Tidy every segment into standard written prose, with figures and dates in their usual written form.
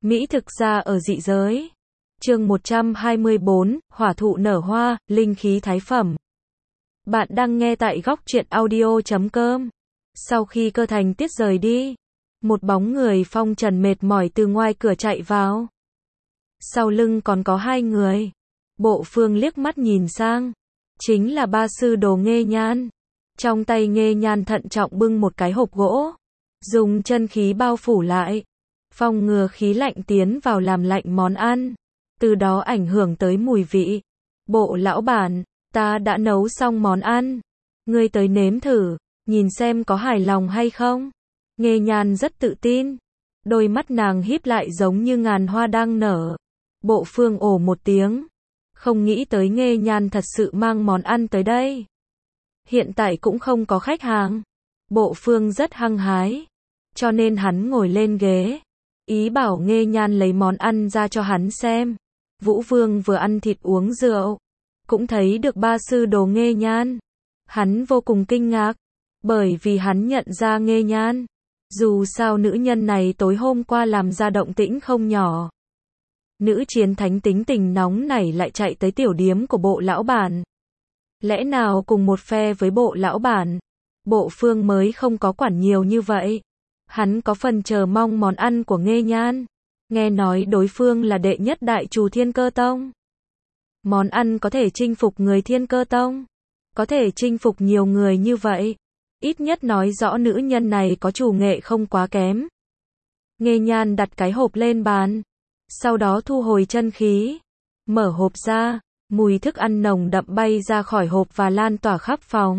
Mỹ thực gia ở dị giới. Chương 124, hỏa thụ nở hoa, linh khí thái phẩm. Bạn đang nghe tại góc truyện audio.com. Sau khi Cơ Thành Tiết rời đi, một bóng người phong trần mệt mỏi từ ngoài cửa chạy vào. Sau lưng còn có hai người. Bộ Phương liếc mắt nhìn sang, chính là ba sư đồ Nghê Nhan. Trong tay Nghê Nhan thận trọng bưng một cái hộp gỗ, dùng chân khí bao phủ lại, phòng ngừa khí lạnh tiến vào làm lạnh món ăn, từ đó ảnh hưởng tới mùi vị. Bộ lão bản, ta đã nấu xong món ăn, ngươi tới nếm thử, nhìn xem có hài lòng hay không. Nghê Nhan rất tự tin, đôi mắt nàng híp lại giống như ngàn hoa đang nở. Bộ Phương ồ một tiếng, không nghĩ tới Nghê Nhan thật sự mang món ăn tới đây. Hiện tại cũng không có khách hàng. Bộ Phương rất hăng hái, cho nên hắn ngồi lên ghế, ý bảo Nghê Nhan lấy món ăn ra cho hắn xem. Vũ Vương vừa ăn thịt uống rượu, cũng thấy được ba sư đồ Nghê Nhan. Hắn vô cùng kinh ngạc, bởi vì hắn nhận ra Nghê Nhan. Dù sao nữ nhân này tối hôm qua làm ra động tĩnh không nhỏ. Nữ chiến thánh tính tình nóng nảy lại chạy tới tiểu điếm của bộ lão bản. Lẽ nào cùng một phe với bộ lão bản, Bộ Phương mới không có quản nhiều như vậy. Hắn có phần chờ mong món ăn của Nghê Nhan. Nghe nói đối phương là đệ nhất đại trù Thiên Cơ Tông. Món ăn có thể chinh phục người Thiên Cơ Tông, có thể chinh phục nhiều người như vậy, ít nhất nói rõ nữ nhân này có chủ nghệ không quá kém. Nghê Nhan đặt cái hộp lên bàn, sau đó thu hồi chân khí, mở hộp ra, mùi thức ăn nồng đậm bay ra khỏi hộp và lan tỏa khắp phòng.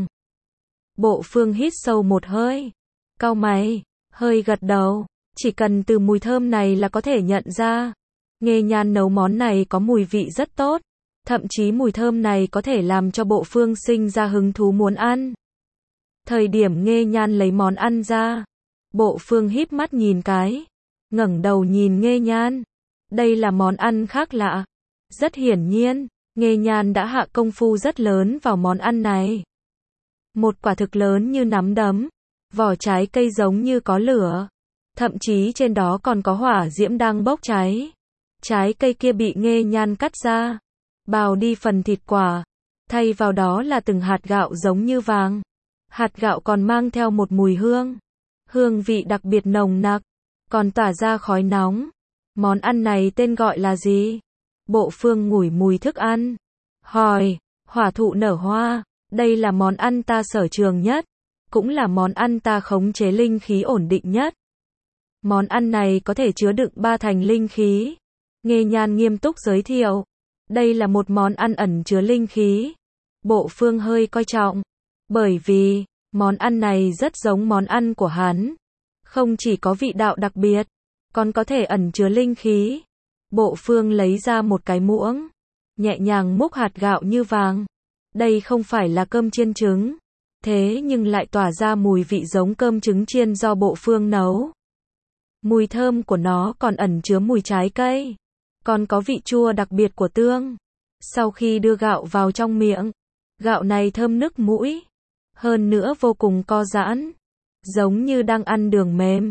Bộ Phương hít sâu một hơi, cau mày, hơi gật đầu, chỉ cần từ mùi thơm này là có thể nhận ra. Nghê Nhan nấu món này có mùi vị rất tốt, thậm chí mùi thơm này có thể làm cho Bộ Phương sinh ra hứng thú muốn ăn. Thời điểm Nghê Nhan lấy món ăn ra, Bộ Phương híp mắt nhìn cái, ngẩng đầu nhìn Nghê Nhan. Đây là món ăn khác lạ. Rất hiển nhiên, Nghê Nhan đã hạ công phu rất lớn vào món ăn này. Một quả thực lớn như nắm đấm, vỏ trái cây giống như có lửa, thậm chí trên đó còn có hỏa diễm đang bốc cháy. Trái cây kia bị Nghê Nhan cắt ra, bào đi phần thịt quả, thay vào đó là từng hạt gạo giống như vàng. Hạt gạo còn mang theo một mùi hương, hương vị đặc biệt nồng nặc, còn tỏa ra khói nóng. Món ăn này tên gọi là gì? Bộ Phương ngửi mùi thức ăn, hỏi. Hỏa thụ nở hoa. Đây là món ăn ta sở trường nhất, cũng là món ăn ta khống chế linh khí ổn định nhất. Món ăn này có thể chứa đựng 3 thành linh khí. Nghê Nhan nghiêm túc giới thiệu. Đây là một món ăn ẩn chứa linh khí. Bộ Phương hơi coi trọng, bởi vì món ăn này rất giống món ăn của hắn. Không chỉ có vị đạo đặc biệt, còn có thể ẩn chứa linh khí. Bộ Phương lấy ra một cái muỗng, nhẹ nhàng múc hạt gạo như vàng. Đây không phải là cơm chiên trứng, thế nhưng lại tỏa ra mùi vị giống cơm trứng chiên do Bộ Phương nấu. Mùi thơm của nó còn ẩn chứa mùi trái cây, còn có vị chua đặc biệt của tương. Sau khi đưa gạo vào trong miệng, gạo này thơm nức mũi, hơn nữa vô cùng co giãn, giống như đang ăn đường mềm,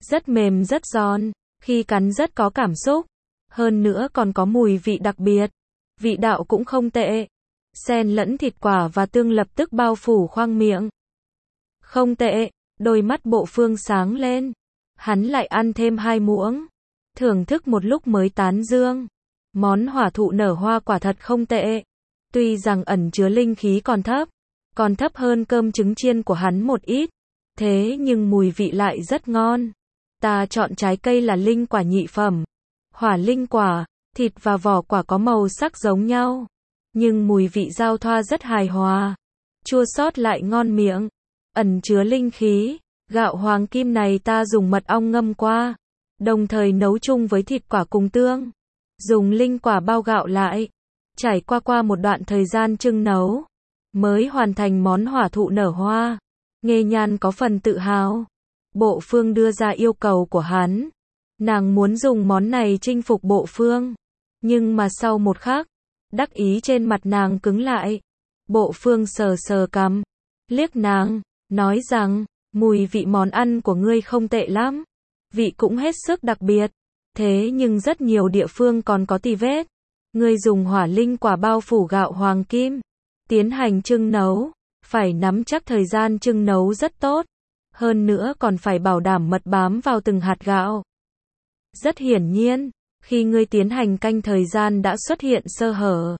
rất giòn, khi cắn rất có cảm xúc, hơn nữa còn có mùi vị đặc biệt, vị đạo cũng không tệ. Xen lẫn thịt quả và tương lập tức bao phủ khoang miệng. Không tệ, đôi mắt Bộ Phương sáng lên. Hắn lại ăn thêm 2 muỗng, thưởng thức một lúc mới tán dương. Món hỏa thụ nở hoa quả thật không tệ. Tuy rằng ẩn chứa linh khí còn thấp hơn cơm trứng chiên của hắn một ít, thế nhưng mùi vị lại rất ngon. Ta chọn trái cây là linh quả nhị phẩm. Hỏa linh quả, thịt và vỏ quả có màu sắc giống nhau, nhưng mùi vị giao thoa rất hài hòa, chua xót lại ngon miệng, ẩn chứa linh khí. Gạo hoàng kim này ta dùng mật ong ngâm qua, đồng thời nấu chung với thịt quả cùng tương, dùng linh quả bao gạo lại, trải qua một đoạn thời gian chưng nấu, mới hoàn thành món hỏa thụ nở hoa. Nghê Nhan có phần tự hào. Bộ Phương đưa ra yêu cầu của hắn, nàng muốn dùng món này chinh phục Bộ Phương, nhưng mà sau một khắc, đắc ý trên mặt nàng cứng lại. Bộ Phương sờ sờ cằm, liếc nàng, nói rằng, mùi vị món ăn của ngươi không tệ lắm, vị cũng hết sức đặc biệt, Thế nhưng rất nhiều địa phương còn có tì vết. Ngươi dùng hỏa linh quả bao phủ gạo hoàng kim, tiến hành trưng nấu, phải nắm chắc thời gian trưng nấu rất tốt. Hơn nữa còn phải bảo đảm mật bám vào từng hạt gạo. Rất hiển nhiên, khi ngươi tiến hành canh thời gian đã xuất hiện sơ hở.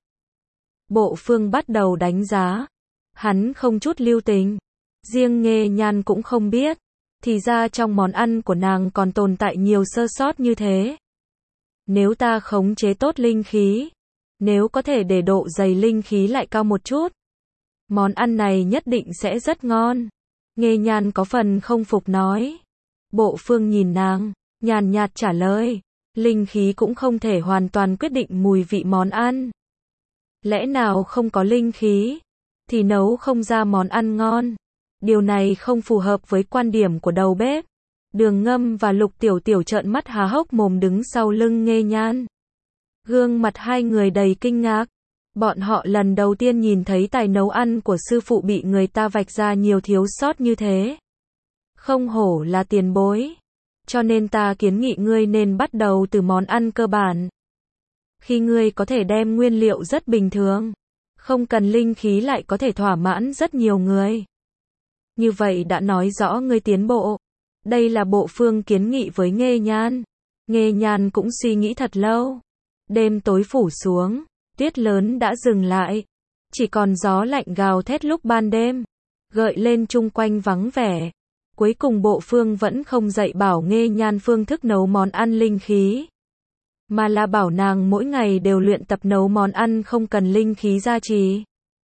Bộ Phương bắt đầu đánh giá. Hắn không chút lưu tình. Riêng Nghê Nhan cũng không biết. Thì ra trong món ăn của nàng còn tồn tại nhiều sơ sót như thế. Nếu ta khống chế tốt linh khí, nếu có thể để độ dày linh khí lại cao một chút, món ăn này nhất định sẽ rất ngon. Nghê Nhan có phần không phục nói. Bộ Phương nhìn nàng, nhàn nhạt trả lời. Linh khí cũng không thể hoàn toàn quyết định mùi vị món ăn. Lẽ nào không có linh khí thì nấu không ra món ăn ngon? Điều này không phù hợp với quan điểm của đầu bếp. Đường Ngâm và Lục Tiểu Tiểu trợn mắt há hốc mồm đứng sau lưng Nghê Nhan. Gương mặt hai người đầy kinh ngạc. Bọn họ lần đầu tiên nhìn thấy tài nấu ăn của sư phụ bị người ta vạch ra nhiều thiếu sót như thế. Không hổ là tiền bối. Cho nên ta kiến nghị ngươi nên bắt đầu từ món ăn cơ bản. Khi ngươi có thể đem nguyên liệu rất bình thường, không cần linh khí lại có thể thỏa mãn rất nhiều người. Như vậy đã nói rõ ngươi tiến bộ. Đây là Bộ Phương kiến nghị với Nghê Nhan. Nghê Nhan cũng suy nghĩ thật lâu. Đêm tối phủ xuống, tuyết lớn đã dừng lại. Chỉ còn gió lạnh gào thét lúc ban đêm, gợi lên chung quanh vắng vẻ. Cuối cùng Bộ Phương vẫn không dạy bảo Nghê Nhan phương thức nấu món ăn linh khí, mà là bảo nàng mỗi ngày đều luyện tập nấu món ăn không cần linh khí gia trì.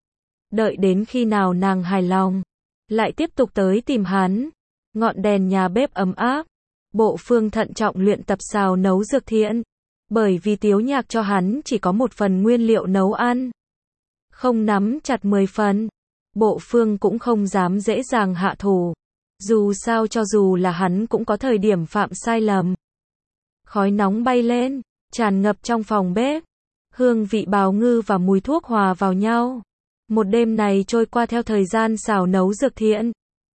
Đợi đến khi nào nàng hài lòng, lại tiếp tục tới tìm hắn. Ngọn đèn nhà bếp ấm áp, Bộ Phương thận trọng luyện tập xào nấu dược thiện. Bởi vì Tiếu Nhạc cho hắn chỉ có một phần nguyên liệu nấu ăn, không nắm chặt 10 phần, Bộ Phương cũng không dám dễ dàng hạ thủ. Dù sao cho dù là hắn cũng có thời điểm phạm sai lầm. Khói nóng bay lên, tràn ngập trong phòng bếp. Hương vị bào ngư và mùi thuốc hòa vào nhau. Một đêm này trôi qua theo thời gian xào nấu dược thiện.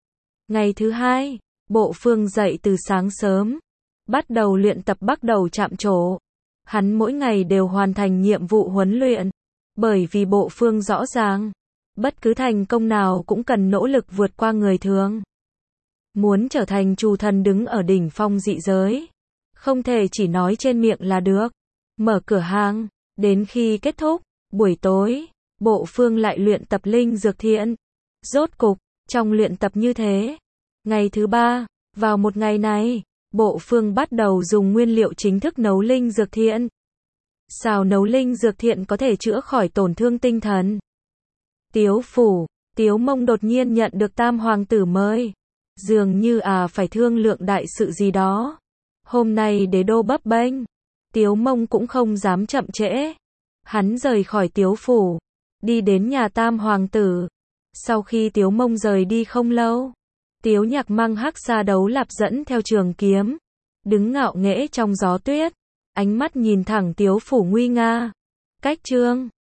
Ngày thứ hai, Bộ Phương dậy từ sáng sớm, bắt đầu luyện tập bắt đầu chạm trổ. Hắn mỗi ngày đều hoàn thành nhiệm vụ huấn luyện. Bởi vì Bộ Phương rõ ràng, bất cứ thành công nào cũng cần nỗ lực vượt qua người thường. Muốn trở thành chủ thần đứng ở đỉnh phong dị giới, không thể chỉ nói trên miệng là được. Mở cửa hàng, đến khi kết thúc, buổi tối, Bộ Phương lại luyện tập linh dược thiện. Rốt cục, trong luyện tập như thế, ngày thứ ba, vào một ngày này, Bộ Phương bắt đầu dùng nguyên liệu chính thức nấu linh dược thiện. Xào nấu linh dược thiện có thể chữa khỏi tổn thương tinh thần. Tiếu phủ, Tiếu Mông đột nhiên nhận được Tam Hoàng tử mời. Dường như phải thương lượng đại sự gì đó. Hôm nay đế đô bấp bênh, Tiếu Mông cũng không dám chậm trễ. Hắn rời khỏi Tiếu phủ, đi đến nhà Tam Hoàng tử. Sau khi Tiếu Mông rời đi không lâu, Tiếu Nhạc mang Hắc Sa Đấu Lạp dẫn theo trường kiếm, đứng ngạo nghễ trong gió tuyết, ánh mắt nhìn thẳng Tiếu phủ nguy nga. Cách chương